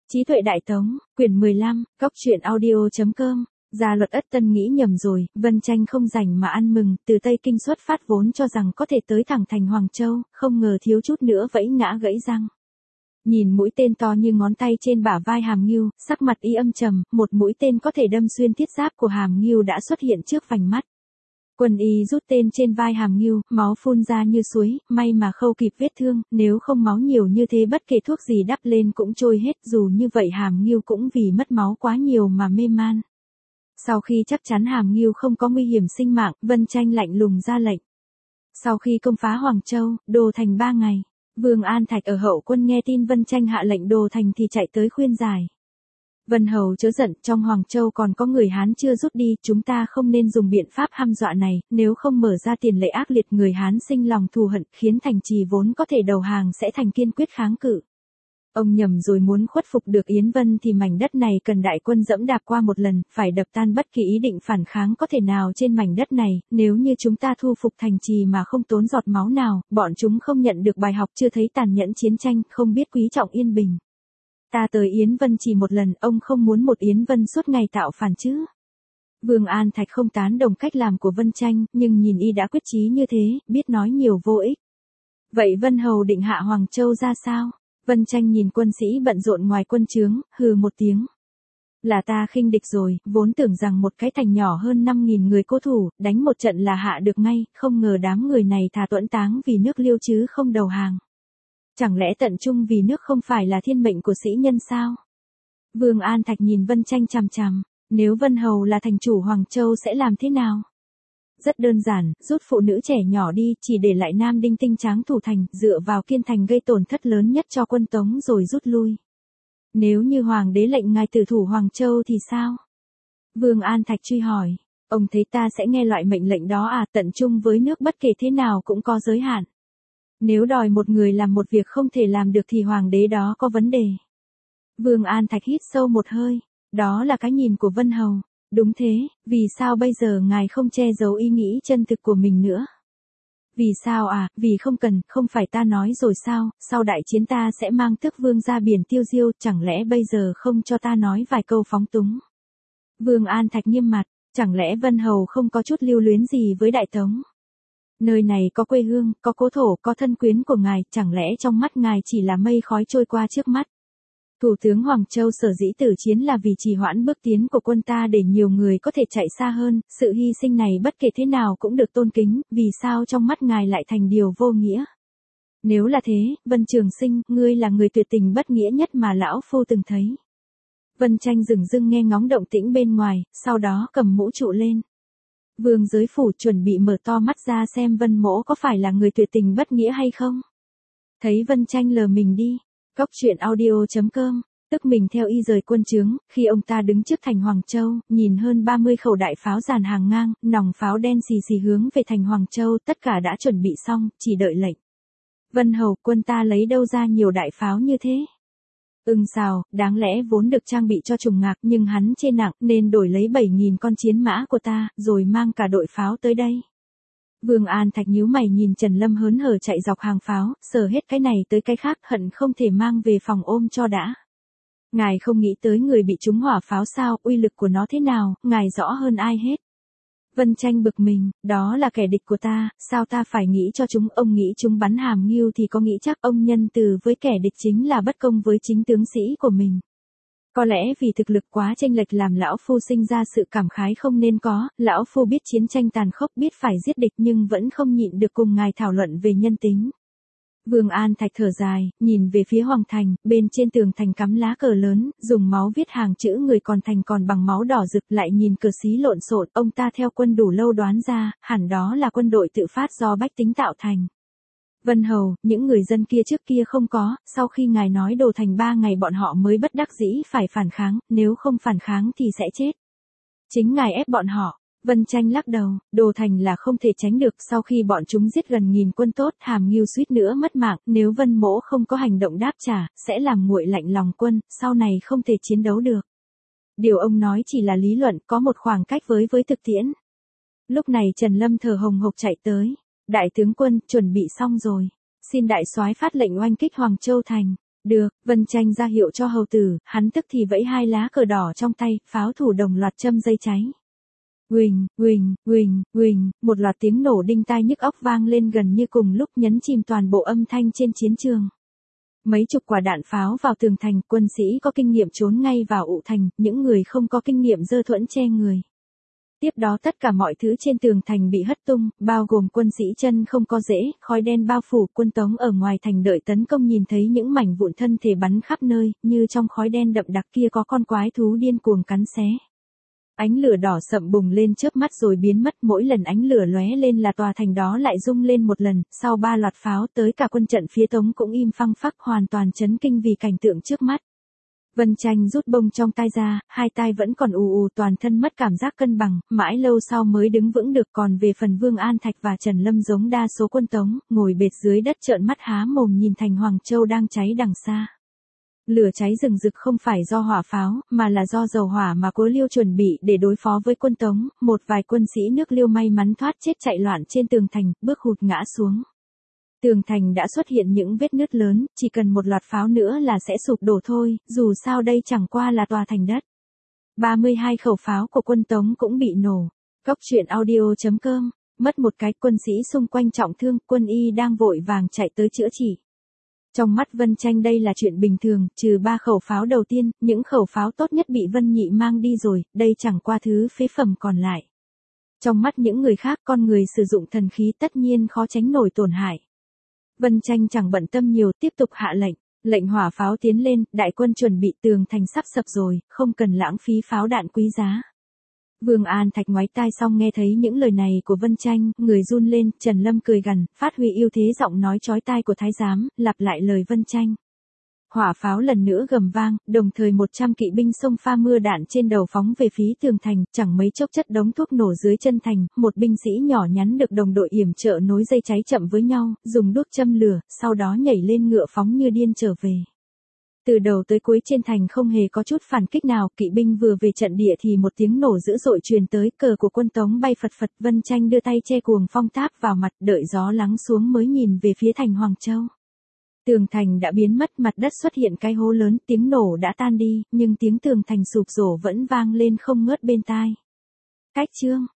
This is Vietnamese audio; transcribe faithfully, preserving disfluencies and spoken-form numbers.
Trí tuệ Đại Tống, quyển mười lăm, góc truyện audio.com, Gia Luật Ất Tân nghĩ nhầm rồi, Vân Tranh không rảnh mà ăn mừng, từ Tây Kinh xuất phát vốn cho rằng có thể tới thẳng thành Hoàng Châu, không ngờ thiếu chút nữa vẫy ngã gãy răng. Nhìn mũi tên to như ngón tay trên bả vai Hàm Ngưu, sắc mặt y âm trầm, một mũi tên có thể đâm xuyên thiết giáp của Hàm Ngưu đã xuất hiện trước vành mắt. Quân y rút tên trên vai Hàm Ngưu, máu phun ra như suối, may mà khâu kịp vết thương, nếu không máu nhiều như thế bất kể thuốc gì đắp lên cũng trôi hết, dù như vậy Hàm Ngưu cũng vì mất máu quá nhiều mà mê man. Sau khi chắc chắn Hàm Ngưu không có nguy hiểm sinh mạng, Vân Tranh lạnh lùng ra lệnh. Sau khi công phá Hoàng Châu, đồ thành ba ngày, Vương An Thạch ở hậu quân nghe tin Vân Tranh hạ lệnh đồ thành thì chạy tới khuyên giải. Vân Hầu chớ giận, trong Hoàng Châu còn có người Hán chưa rút đi, chúng ta không nên dùng biện pháp hăm dọa này, nếu không mở ra tiền lệ ác liệt người Hán sinh lòng thù hận, khiến thành trì vốn có thể đầu hàng sẽ thành kiên quyết kháng cự. Ông nhầm rồi, muốn khuất phục được Yến Vân thì mảnh đất này cần đại quân dẫm đạp qua một lần, phải đập tan bất kỳ ý định phản kháng có thể nào trên mảnh đất này, nếu như chúng ta thu phục thành trì mà không tốn giọt máu nào, bọn chúng không nhận được bài học chưa thấy tàn nhẫn chiến tranh, không biết quý trọng yên bình. Ta tới Yến Vân chỉ một lần, ông không muốn một Yến Vân suốt ngày tạo phản chứ. Vương An Thạch không tán đồng cách làm của Vân Tranh, nhưng nhìn y đã quyết chí như thế, biết nói nhiều vô ích. Vậy Vân Hầu định hạ Hoàng Châu ra sao? Vân Tranh nhìn quân sĩ bận rộn ngoài quân trướng, hừ một tiếng. Là ta khinh địch rồi, vốn tưởng rằng một cái thành nhỏ hơn năm nghìn người cố thủ, đánh một trận là hạ được ngay, không ngờ đám người này thà tuẫn táng vì nước Liêu chứ không đầu hàng. Chẳng lẽ tận trung vì nước không phải là thiên mệnh của sĩ nhân sao? Vương An Thạch nhìn Vân Tranh chằm chằm, nếu Vân Hầu là thành chủ Hoàng Châu sẽ làm thế nào? Rất đơn giản, rút phụ nữ trẻ nhỏ đi, chỉ để lại nam đinh tinh tráng thủ thành, dựa vào kiên thành gây tổn thất lớn nhất cho quân Tống rồi rút lui. Nếu như Hoàng đế lệnh ngài tử thủ Hoàng Châu thì sao? Vương An Thạch truy hỏi, ông thấy ta sẽ nghe loại mệnh lệnh đó à? Tận trung với nước bất kể thế nào cũng có giới hạn. Nếu đòi một người làm một việc không thể làm được thì hoàng đế đó có vấn đề. Vương An Thạch hít sâu một hơi, đó là cái nhìn của Vân Hầu. Đúng thế, vì sao bây giờ ngài không che giấu ý nghĩ chân thực của mình nữa? Vì sao à, vì không cần, không phải ta nói rồi sao, sau đại chiến ta sẽ mang tước vương ra biển tiêu diêu, chẳng lẽ bây giờ không cho ta nói vài câu phóng túng? Vương An Thạch nghiêm mặt, chẳng lẽ Vân Hầu không có chút lưu luyến gì với Đại Tống? Nơi này có quê hương, có cố thổ, có thân quyến của ngài, chẳng lẽ trong mắt ngài chỉ là mây khói trôi qua trước mắt? Thủ tướng Hoàng Châu sở dĩ tử chiến là vì trì hoãn bước tiến của quân ta để nhiều người có thể chạy xa hơn, sự hy sinh này bất kể thế nào cũng được tôn kính, vì sao trong mắt ngài lại thành điều vô nghĩa? Nếu là thế, Vân Trường Sinh, ngươi là người tuyệt tình bất nghĩa nhất mà lão phu từng thấy. Vân Tranh dửng dưng nghe ngóng động tĩnh bên ngoài, sau đó cầm mũ trụ lên. Vương Giới Phủ chuẩn bị mở to mắt ra xem Vân Mỗ có phải là người tuyệt tình bất nghĩa hay không. Thấy Vân Tranh lờ mình đi, góc truyện audio.com, tức mình theo y rời quân trướng, khi ông ta đứng trước thành Hoàng Châu, nhìn hơn ba mươi khẩu đại pháo dàn hàng ngang, nòng pháo đen xì xì hướng về thành Hoàng Châu, tất cả đã chuẩn bị xong, chỉ đợi lệnh. Vân Hầu, quân ta lấy đâu ra nhiều đại pháo như thế? Ưng Sào, đáng lẽ vốn được trang bị cho Trùng Ngạc nhưng hắn chê nặng nên đổi lấy bảy nghìn con chiến mã của ta, rồi mang cả đội pháo tới đây. Vương An Thạch nhíu mày nhìn Trần Lâm hớn hở chạy dọc hàng pháo, sờ hết cái này tới cái khác, hận không thể mang về phòng ôm cho đã. Ngài không nghĩ tới người bị trúng hỏa pháo sao, uy lực của nó thế nào, ngài rõ hơn ai hết. Vân Tranh bực mình, đó là kẻ địch của ta, sao ta phải nghĩ cho chúng? Ông nghĩ chúng bắn Hàm Ngưu thì có nghĩ chắc ông nhân từ với kẻ địch chính là bất công với chính tướng sĩ của mình. Có lẽ vì thực lực quá chênh lệch làm lão phu sinh ra sự cảm khái không nên có, lão phu biết chiến tranh tàn khốc, biết phải giết địch nhưng vẫn không nhịn được cùng ngài thảo luận về nhân tính. Vương An Thạch thở dài, nhìn về phía Hoàng Thành, bên trên tường thành cắm lá cờ lớn, dùng máu viết hàng chữ người còn thành còn bằng máu đỏ rực, lại nhìn cờ xí lộn xộn, ông ta theo quân đủ lâu đoán ra, hẳn đó là quân đội tự phát do bách tính tạo thành. Vân Hầu, những người dân kia trước kia không có, sau khi ngài nói đồ thành ba ngày bọn họ mới bất đắc dĩ phải phản kháng, nếu không phản kháng thì sẽ chết. Chính ngài ép bọn họ. Vân Tranh lắc đầu, đồ thành là không thể tránh được, sau khi bọn chúng giết gần nghìn quân tốt, Hàm Ngưu suýt nữa mất mạng, nếu Vân Mỗ không có hành động đáp trả, sẽ làm nguội lạnh lòng quân, sau này không thể chiến đấu được. Điều ông nói chỉ là lý luận, có một khoảng cách với với thực tiễn. Lúc này Trần Lâm thở hồng hộc chạy tới, đại tướng quân, chuẩn bị xong rồi, xin đại soái phát lệnh oanh kích Hoàng Châu thành. Được, Vân Tranh ra hiệu cho hầu tử, hắn tức thì vẫy hai lá cờ đỏ trong tay, pháo thủ đồng loạt châm dây cháy. Uỳnh, uỳnh, uỳnh, uỳnh, một loạt tiếng nổ đinh tai nhức óc vang lên gần như cùng lúc nhấn chìm toàn bộ âm thanh trên chiến trường. Mấy chục quả đạn pháo vào tường thành, quân sĩ có kinh nghiệm trốn ngay vào ụ thành, những người không có kinh nghiệm giơ thuẫn che người. Tiếp đó tất cả mọi thứ trên tường thành bị hất tung, bao gồm quân sĩ chân không có rễ, khói đen bao phủ, quân Tống ở ngoài thành đợi tấn công nhìn thấy những mảnh vụn thân thể bắn khắp nơi, như trong khói đen đậm đặc kia có con quái thú điên cuồng cắn xé. Ánh lửa đỏ sậm bùng lên chớp mắt rồi biến mất, mỗi lần ánh lửa lóe lên là tòa thành đó lại rung lên một lần, sau ba loạt pháo tới cả quân trận phía Tống cũng im phăng phắc hoàn toàn chấn kinh vì cảnh tượng trước mắt. Vân Tranh rút bông trong tai ra, hai tai vẫn còn ù ù toàn thân mất cảm giác cân bằng, mãi lâu sau mới đứng vững được. Còn về phần Vương An Thạch và Trần Lâm giống đa số quân Tống, ngồi bệt dưới đất trợn mắt há mồm nhìn thành Hoàng Châu đang cháy đằng xa. Lửa cháy rừng rực không phải do hỏa pháo, mà là do dầu hỏa mà Cố Liêu chuẩn bị để đối phó với quân Tống. Một vài quân sĩ nước Liêu may mắn thoát chết chạy loạn trên tường thành, bước hụt ngã xuống. Tường thành đã xuất hiện những vết nứt lớn, chỉ cần một loạt pháo nữa là sẽ sụp đổ thôi, dù sao đây chẳng qua là tòa thành đất. ba mươi hai khẩu pháo của quân Tống cũng bị nổ. Cóc truyện audio chấm com, mất một cái, quân sĩ xung quanh trọng thương, quân y đang vội vàng chạy tới chữa trị. Trong mắt Vân Tranh đây là chuyện bình thường, trừ ba khẩu pháo đầu tiên, những khẩu pháo tốt nhất bị Vân Nhị mang đi rồi, đây chẳng qua thứ phế phẩm còn lại. Trong mắt những người khác, con người sử dụng thần khí tất nhiên khó tránh nổi tổn hại. Vân Tranh chẳng bận tâm nhiều, tiếp tục hạ lệnh, lệnh hỏa pháo tiến lên, đại quân chuẩn bị, tường thành sắp sập rồi, không cần lãng phí pháo đạn quý giá. Vương An Thạch ngoái tai xong nghe thấy những lời này của Vân Tranh, người run lên, Trần Lâm cười gằn, phát huy ưu thế giọng nói chói tai của thái giám, lặp lại lời Vân Tranh. Hỏa pháo lần nữa gầm vang, đồng thời một trăm kỵ binh xông pha mưa đạn trên đầu phóng về phía tường thành, chẳng mấy chốc chất đống thuốc nổ dưới chân thành, một binh sĩ nhỏ nhắn được đồng đội yểm trợ nối dây cháy chậm với nhau, dùng đuốc châm lửa, sau đó nhảy lên ngựa phóng như điên trở về. Từ đầu tới cuối trên thành không hề có chút phản kích nào, kỵ binh vừa về trận địa thì một tiếng nổ dữ dội truyền tới, cờ của quân Tống bay phật phật, Vân Tranh đưa tay che cuồng phong táp vào mặt, đợi gió lắng xuống mới nhìn về phía thành Hoàng Châu. Tường thành đã biến mất, mặt đất xuất hiện cái hố lớn, tiếng nổ đã tan đi, nhưng tiếng tường thành sụp đổ vẫn vang lên không ngớt bên tai. Cách chương